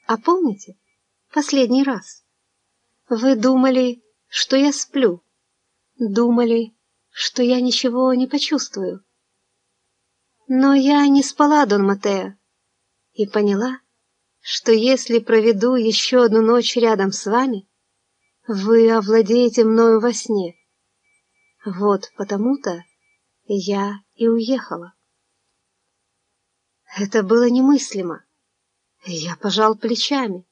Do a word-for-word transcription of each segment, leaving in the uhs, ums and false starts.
А помните, последний раз вы думали, что я сплю, думали, что я ничего не почувствую. Но я не спала, Дон Матео, и поняла, что если проведу еще одну ночь рядом с вами, вы овладеете мною во сне. Вот потому-то я и уехала. Это было немыслимо. Я пожал плечами.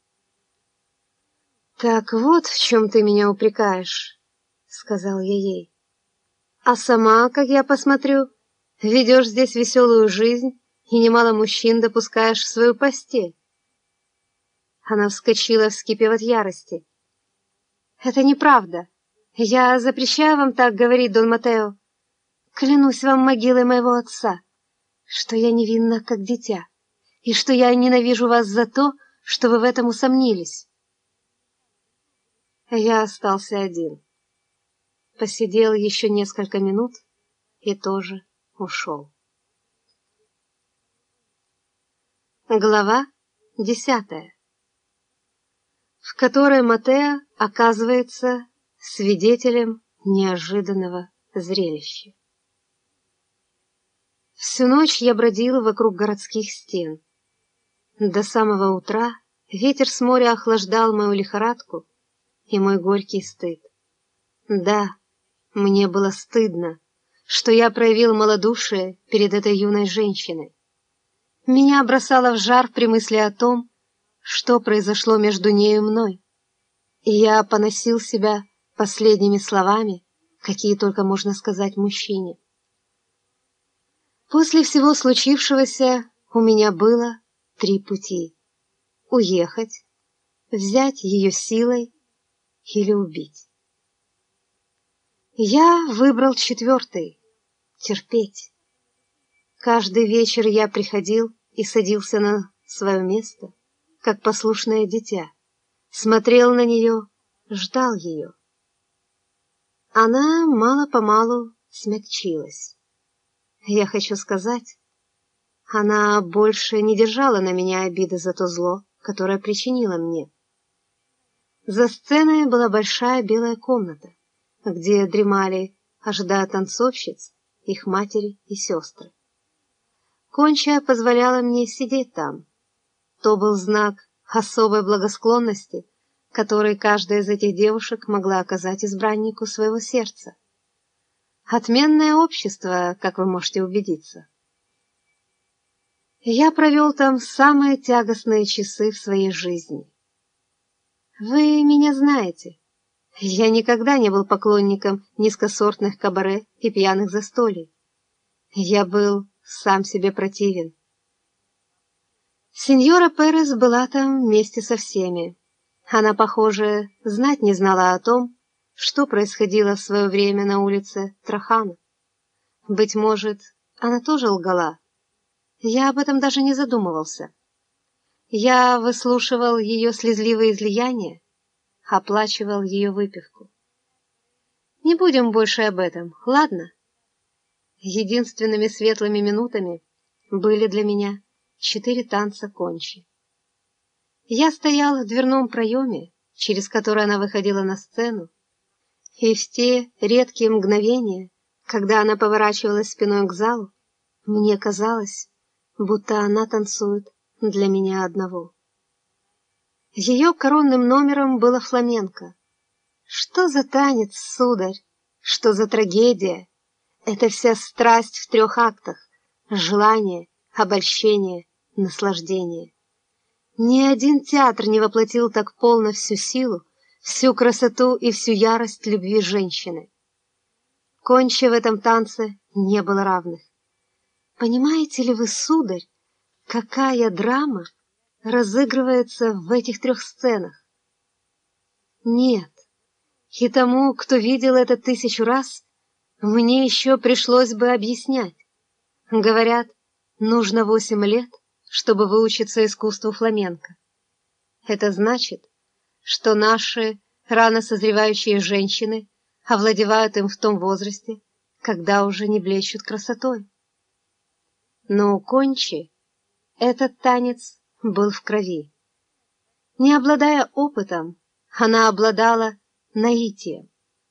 «Так вот в чем ты меня упрекаешь», — сказал я ей. «А сама, как я посмотрю, ведешь здесь веселую жизнь и немало мужчин допускаешь в свою постель». Она вскочила, вскипев от ярости. «Это неправда. Я запрещаю вам так говорить, Дон Матео. Клянусь вам могилой моего отца, что я невинна, как дитя, и что я ненавижу вас за то, что вы в этом усомнились». Я остался один. Посидел еще несколько минут и тоже ушел. Глава десятая, в которой Матео оказывается свидетелем неожиданного зрелища. Всю ночь я бродил вокруг городских стен. До самого утра ветер с моря охлаждал мою лихорадку и мой горький стыд. Да, мне было стыдно, что я проявил малодушие перед этой юной женщиной. Меня бросало в жар при мысли о том, что произошло между ней и мной, и я поносил себя последними словами, какие только можно сказать мужчине. После всего случившегося у меня было три пути: уехать, взять ее силой или убить. Я выбрал четвертый — терпеть. Каждый вечер я приходил и садился на свое место, как послушное дитя, смотрел на нее, ждал ее. Она мало-помалу смягчилась. Я хочу сказать, она больше не держала на меня обиды за то зло, которое причинила мне. За сценой была большая белая комната, где дремали, ожидая танцовщиц, их матери и сестры. Конча позволяла мне сидеть там. То был знак особой благосклонности, который каждая из этих девушек могла оказать избраннику своего сердца. Отменное общество, как вы можете убедиться. Я провел там самые тягостные часы в своей жизни. Вы меня знаете. Я никогда не был поклонником низкосортных кабаре и пьяных застолий. Я был сам себе противен. Сеньора Перес была там вместе со всеми. Она, похоже, знать не знала о том, что происходило в свое время на улице Трахана. Быть может, она тоже лгала. Я об этом даже не задумывался. Я выслушивал ее слезливые излияния, оплачивал ее выпивку. Не будем больше об этом, ладно? Единственными светлыми минутами были для меня четыре танца Кончи. Я стоял в дверном проеме, через который она выходила на сцену, и в те редкие мгновения, когда она поворачивалась спиной к залу, мне казалось, будто она танцует для меня одного. Ее коронным номером было фламенко. Что за танец, сударь? Что за трагедия? Это вся страсть в трех актах: желание, обольщение, наслаждение. Ни один театр не воплотил так полно всю силу, всю красоту и всю ярость любви женщины. Конче в этом танце не было равных. Понимаете ли вы, сударь, какая драма разыгрывается в этих трех сценах? Нет, и тому, кто видел это тысячу раз, мне еще пришлось бы объяснять. Говорят, нужно восемь лет, чтобы выучиться искусству фламенко. Это значит, что наши рано созревающие женщины овладевают им в том возрасте, когда уже не блещут красотой. Но у Кончи этот танец был в крови. Не обладая опытом, она обладала наитием.